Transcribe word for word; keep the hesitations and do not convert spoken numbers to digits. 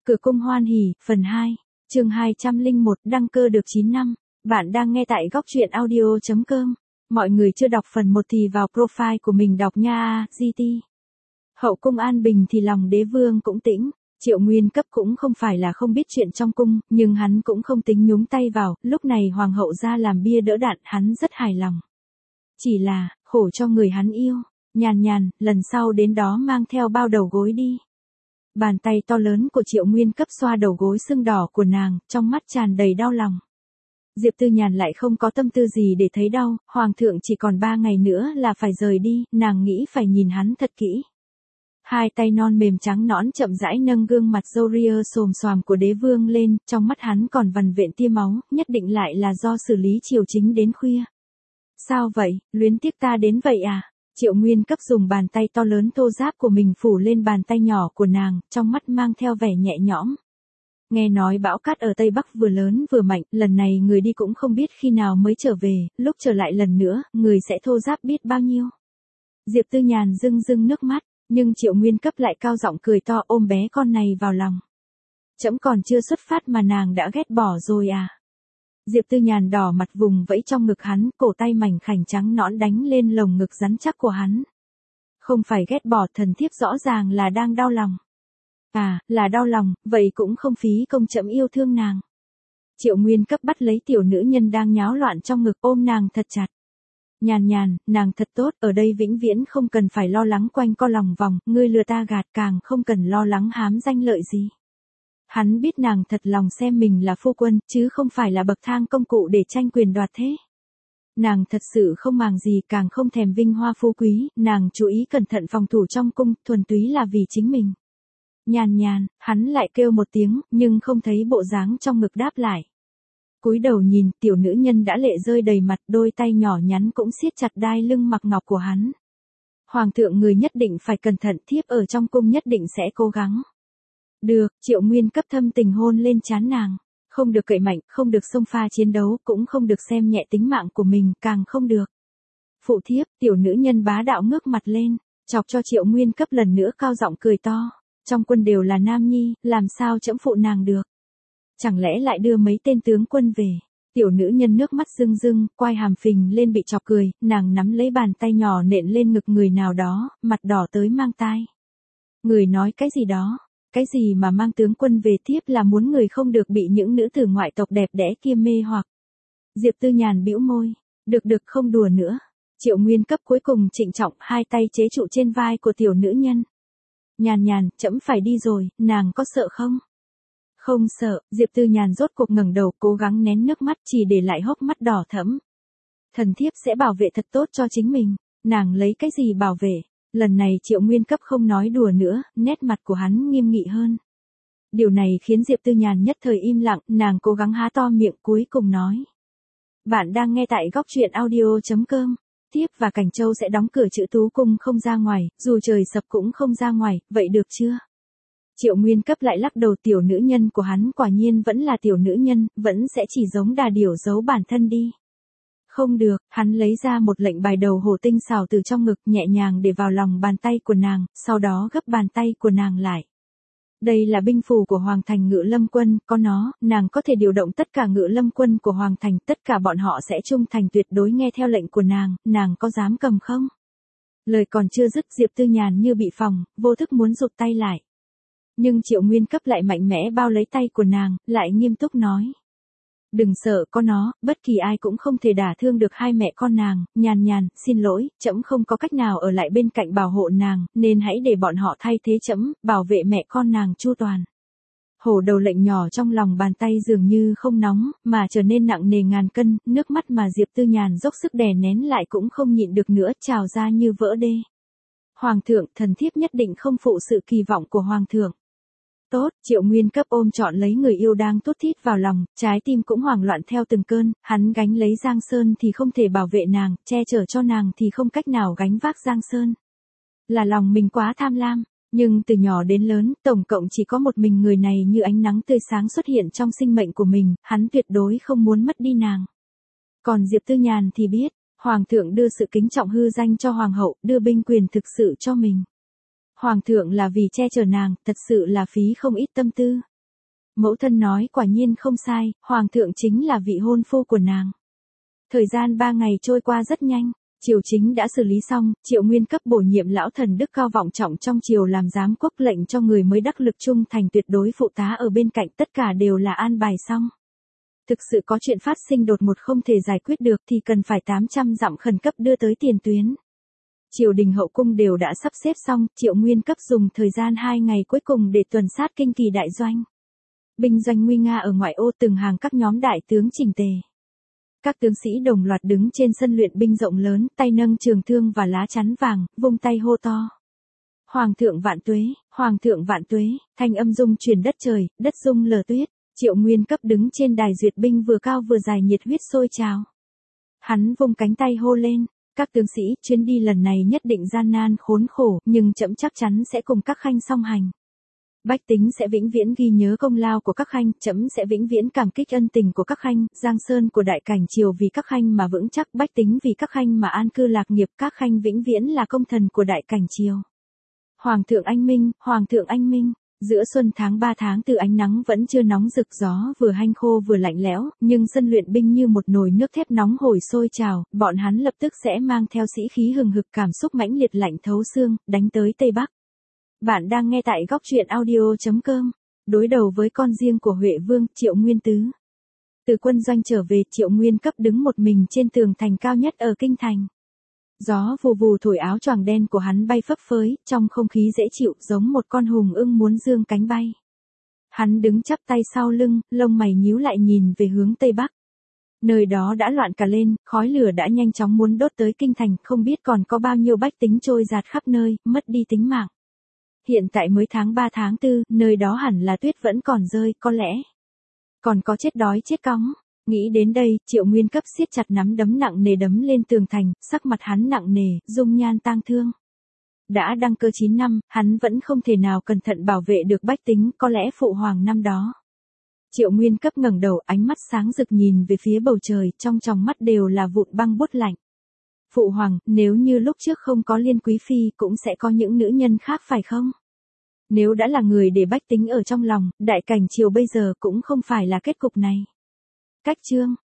Cửa cung hoan hỉ, phần hai, chương hai trăm lẻ một, đăng cơ được chín năm. Bạn đang nghe tại góc truyện audio chấm com. Mọi người chưa đọc phần một thì vào profile của mình đọc nha. giê tê. Hậu cung an bình thì lòng đế vương cũng tĩnh. Triệu Nguyên Cấp cũng không phải là không biết chuyện trong cung, nhưng hắn cũng không tính nhúng tay vào. Lúc này hoàng hậu ra làm bia đỡ đạn, hắn rất hài lòng. Chỉ là, khổ cho người hắn yêu. Nhàn nhàn, lần sau đến đó mang theo bao đầu gối đi. Bàn tay to lớn của Triệu Nguyên Cấp xoa đầu gối sưng đỏ của nàng, trong mắt tràn đầy đau lòng. Diệp Tư Nhàn lại không có tâm tư gì để thấy đau, hoàng thượng chỉ còn ba ngày nữa là phải rời đi, nàng nghĩ phải nhìn hắn thật kỹ. Hai tay non mềm trắng nõn chậm rãi nâng gương mặt râu ria xồm xoàm của đế vương lên, trong mắt hắn còn vằn vện tia máu, nhất định lại là do xử lý triều chính đến khuya. Sao vậy, luyến tiếc ta đến vậy à? Triệu Nguyên Cấp dùng bàn tay to lớn thô ráp của mình phủ lên bàn tay nhỏ của nàng, trong mắt mang theo vẻ nhẹ nhõm. Nghe nói bão cát ở Tây Bắc vừa lớn vừa mạnh, lần này người đi cũng không biết khi nào mới trở về, lúc trở lại lần nữa, người sẽ thô ráp biết bao nhiêu. Diệp Tư Nhàn rưng rưng nước mắt, nhưng Triệu Nguyên Cấp lại cao giọng cười to ôm bé con này vào lòng. Trẫm còn chưa xuất phát mà nàng đã ghét bỏ rồi à? Diệp Tư Nhàn đỏ mặt vùng vẫy trong ngực hắn, cổ tay mảnh khảnh trắng nõn đánh lên lồng ngực rắn chắc của hắn. Không phải ghét bỏ, thần thiếp rõ ràng là đang đau lòng. À, là đau lòng, vậy cũng không phí công trẫm yêu thương nàng. Triệu Nguyên Cấp bắt lấy tiểu nữ nhân đang nháo loạn trong ngực ôm nàng thật chặt. Nhàn nhàn, nàng thật tốt, ở đây vĩnh viễn không cần phải lo lắng quanh co lòng vòng, ngươi lừa ta gạt, càng không cần lo lắng hám danh lợi gì. Hắn biết nàng thật lòng xem mình là phu quân, chứ không phải là bậc thang công cụ để tranh quyền đoạt thế. Nàng thật sự không màng gì, càng không thèm vinh hoa phú quý, nàng chú ý cẩn thận phòng thủ trong cung, thuần túy là vì chính mình. Nhàn nhàn, hắn lại kêu một tiếng, nhưng không thấy bộ dáng trong ngực đáp lại. Cúi đầu nhìn, tiểu nữ nhân đã lệ rơi đầy mặt, đôi tay nhỏ nhắn cũng siết chặt đai lưng mặc ngọc của hắn. Hoàng thượng người nhất định phải cẩn thận, thiếp ở trong cung nhất định sẽ cố gắng. Được, Triệu Nguyên Cấp thâm tình hôn lên trán nàng. Không được cậy mạnh, không được xông pha chiến đấu, cũng không được xem nhẹ tính mạng của mình, càng không được. Phụ thiếp, tiểu nữ nhân bá đạo ngước mặt lên, chọc cho Triệu Nguyên Cấp lần nữa cao giọng cười to. Trong quân đều là nam nhi, làm sao trẫm phụ nàng được? Chẳng lẽ lại đưa mấy tên tướng quân về? Tiểu nữ nhân nước mắt rưng rưng, quai hàm phình lên bị chọc cười, nàng nắm lấy bàn tay nhỏ nện lên ngực người nào đó, mặt đỏ tới mang tai. Người nói cái gì đó? Cái gì mà mang tướng quân về tiếp là muốn người không được bị những nữ tử ngoại tộc đẹp đẽ kia mê hoặc. Diệp Tư Nhàn bĩu môi, được được không đùa nữa. Triệu Nguyên Cấp cuối cùng trịnh trọng hai tay chế trụ trên vai của tiểu nữ nhân. Nhàn nhàn, trẫm phải đi rồi, nàng có sợ không? Không sợ, Diệp Tư Nhàn rốt cuộc ngẩng đầu cố gắng nén nước mắt chỉ để lại hốc mắt đỏ thẫm. Thần thiếp sẽ bảo vệ thật tốt cho chính mình, nàng lấy cái gì bảo vệ? Lần này Triệu Nguyên Cấp không nói đùa nữa, nét mặt của hắn nghiêm nghị hơn. Điều này khiến Diệp Tư Nhàn nhất thời im lặng, nàng cố gắng há to miệng cuối cùng nói. Bạn đang nghe tại góc truyện audio chấm com. Thiếp và Cảnh Châu sẽ đóng cửa Trữ Tú Cung không ra ngoài, dù trời sập cũng không ra ngoài, vậy được chưa? Triệu Nguyên Cấp lại lắc đầu, tiểu nữ nhân của hắn quả nhiên vẫn là tiểu nữ nhân, vẫn sẽ chỉ giống đà điểu giấu bản thân đi. Không được, hắn lấy ra một lệnh bài đầu hổ tinh xảo từ trong ngực nhẹ nhàng để vào lòng bàn tay của nàng, sau đó gấp bàn tay của nàng lại. Đây là binh phù của Hoàng Thành Ngự Lâm Quân, có nó, nàng có thể điều động tất cả Ngự Lâm Quân của Hoàng Thành, tất cả bọn họ sẽ trung thành tuyệt đối nghe theo lệnh của nàng, nàng có dám cầm không? Lời còn chưa dứt, Diệp Tư Nhàn như bị phòng, vô thức muốn rụt tay lại. Nhưng Triệu Nguyên Cấp lại mạnh mẽ bao lấy tay của nàng, lại nghiêm túc nói. Đừng sợ, có nó, bất kỳ ai cũng không thể đả thương được hai mẹ con nàng. Nhàn nhàn, xin lỗi, trẫm không có cách nào ở lại bên cạnh bảo hộ nàng, nên hãy để bọn họ thay thế trẫm, bảo vệ mẹ con nàng chu toàn. Hổ đầu lệnh nhỏ trong lòng bàn tay dường như không nóng, mà trở nên nặng nề ngàn cân, nước mắt mà Diệp Tư Nhàn dốc sức đè nén lại cũng không nhịn được nữa, trào ra như vỡ đê. Hoàng thượng, thần thiếp nhất định không phụ sự kỳ vọng của Hoàng thượng. Tốt, Triệu Nguyên Cấp ôm trọn lấy người yêu đang thút thít vào lòng, trái tim cũng hoảng loạn theo từng cơn, hắn gánh lấy Giang Sơn thì không thể bảo vệ nàng, che chở cho nàng thì không cách nào gánh vác Giang Sơn. Là lòng mình quá tham lam, nhưng từ nhỏ đến lớn, tổng cộng chỉ có một mình người này như ánh nắng tươi sáng xuất hiện trong sinh mệnh của mình, hắn tuyệt đối không muốn mất đi nàng. Còn Diệp Tư Nhàn thì biết, Hoàng thượng đưa sự kính trọng hư danh cho Hoàng hậu, đưa binh quyền thực sự cho mình. Hoàng thượng là vì che chở nàng, thật sự là phí không ít tâm tư. Mẫu thân nói quả nhiên không sai, hoàng thượng chính là vị hôn phu của nàng. Thời gian ba ngày trôi qua rất nhanh, triều chính đã xử lý xong, Triệu Nguyên cấp bổ nhiệm lão thần đức cao vọng trọng trong triều làm giám quốc, lệnh cho người mới đắc lực trung thành tuyệt đối phụ tá ở bên cạnh, tất cả đều là an bài xong. Thực sự có chuyện phát sinh đột ngột không thể giải quyết được thì cần phải tám trăm dặm khẩn cấp đưa tới tiền tuyến. Triều đình hậu cung đều đã sắp xếp xong, Triệu Nguyên cấp dùng thời gian hai ngày cuối cùng để tuần sát kinh kỳ đại doanh. Binh doanh nguy nga ở ngoại ô, từng hàng các nhóm đại tướng chỉnh tề. Các tướng sĩ đồng loạt đứng trên sân luyện binh rộng lớn, tay nâng trường thương và lá chắn vàng, vung tay hô to. Hoàng thượng vạn tuế, hoàng thượng vạn tuế, thanh âm rung truyền đất trời, đất rung lở tuyết. Triệu Nguyên cấp đứng trên đài duyệt binh vừa cao vừa dài, nhiệt huyết sôi trào. Hắn vung cánh tay hô lên, các tướng sĩ, chuyến đi lần này nhất định gian nan khốn khổ, nhưng trẫm chắc chắn sẽ cùng các khanh song hành. Bách tính sẽ vĩnh viễn ghi nhớ công lao của các khanh, trẫm sẽ vĩnh viễn cảm kích ân tình của các khanh, giang sơn của đại cảnh triều vì các khanh mà vững chắc, bách tính vì các khanh mà an cư lạc nghiệp, các khanh vĩnh viễn là công thần của đại cảnh triều. Hoàng thượng anh minh, hoàng thượng anh minh. Giữa xuân tháng ba tháng tư, ánh nắng vẫn chưa nóng rực, gió vừa hanh khô vừa lạnh lẽo, nhưng sân luyện binh như một nồi nước thép nóng hổi sôi trào, bọn hắn lập tức sẽ mang theo sĩ khí hừng hực, cảm xúc mãnh liệt lạnh thấu xương, đánh tới Tây Bắc. Bạn đang nghe tại góc truyện audio chấm com. Đối đầu với con riêng của Huệ Vương, Triệu Nguyên Tứ. Từ quân doanh trở về, Triệu Nguyên cấp đứng một mình trên tường thành cao nhất ở kinh thành. Gió vù vù thổi, áo choàng đen của hắn bay phấp phới, trong không khí dễ chịu, giống một con hùng ưng muốn dương cánh bay. Hắn đứng chắp tay sau lưng, lông mày nhíu lại nhìn về hướng Tây Bắc. Nơi đó đã loạn cả lên, khói lửa đã nhanh chóng muốn đốt tới kinh thành, không biết còn có bao nhiêu bách tính trôi dạt khắp nơi, mất đi tính mạng. Hiện tại mới tháng ba tháng tư, nơi đó hẳn là tuyết vẫn còn rơi, có lẽ còn có chết đói chết cóng. Nghĩ đến đây, Triệu Nguyên cấp siết chặt nắm đấm nặng nề đấm lên tường thành, sắc mặt hắn nặng nề, dung nhan tang thương. Đã đăng cơ chín năm, hắn vẫn không thể nào cẩn thận bảo vệ được bách tính, có lẽ phụ hoàng năm đó. Triệu Nguyên cấp ngẩng đầu, ánh mắt sáng rực nhìn về phía bầu trời, trong tròng mắt đều là vụn băng buốt lạnh. Phụ hoàng, nếu như lúc trước không có Liên Quý Phi cũng sẽ có những nữ nhân khác phải không? Nếu đã là người để bách tính ở trong lòng, đại cảnh triều bây giờ cũng không phải là kết cục này. Cách chương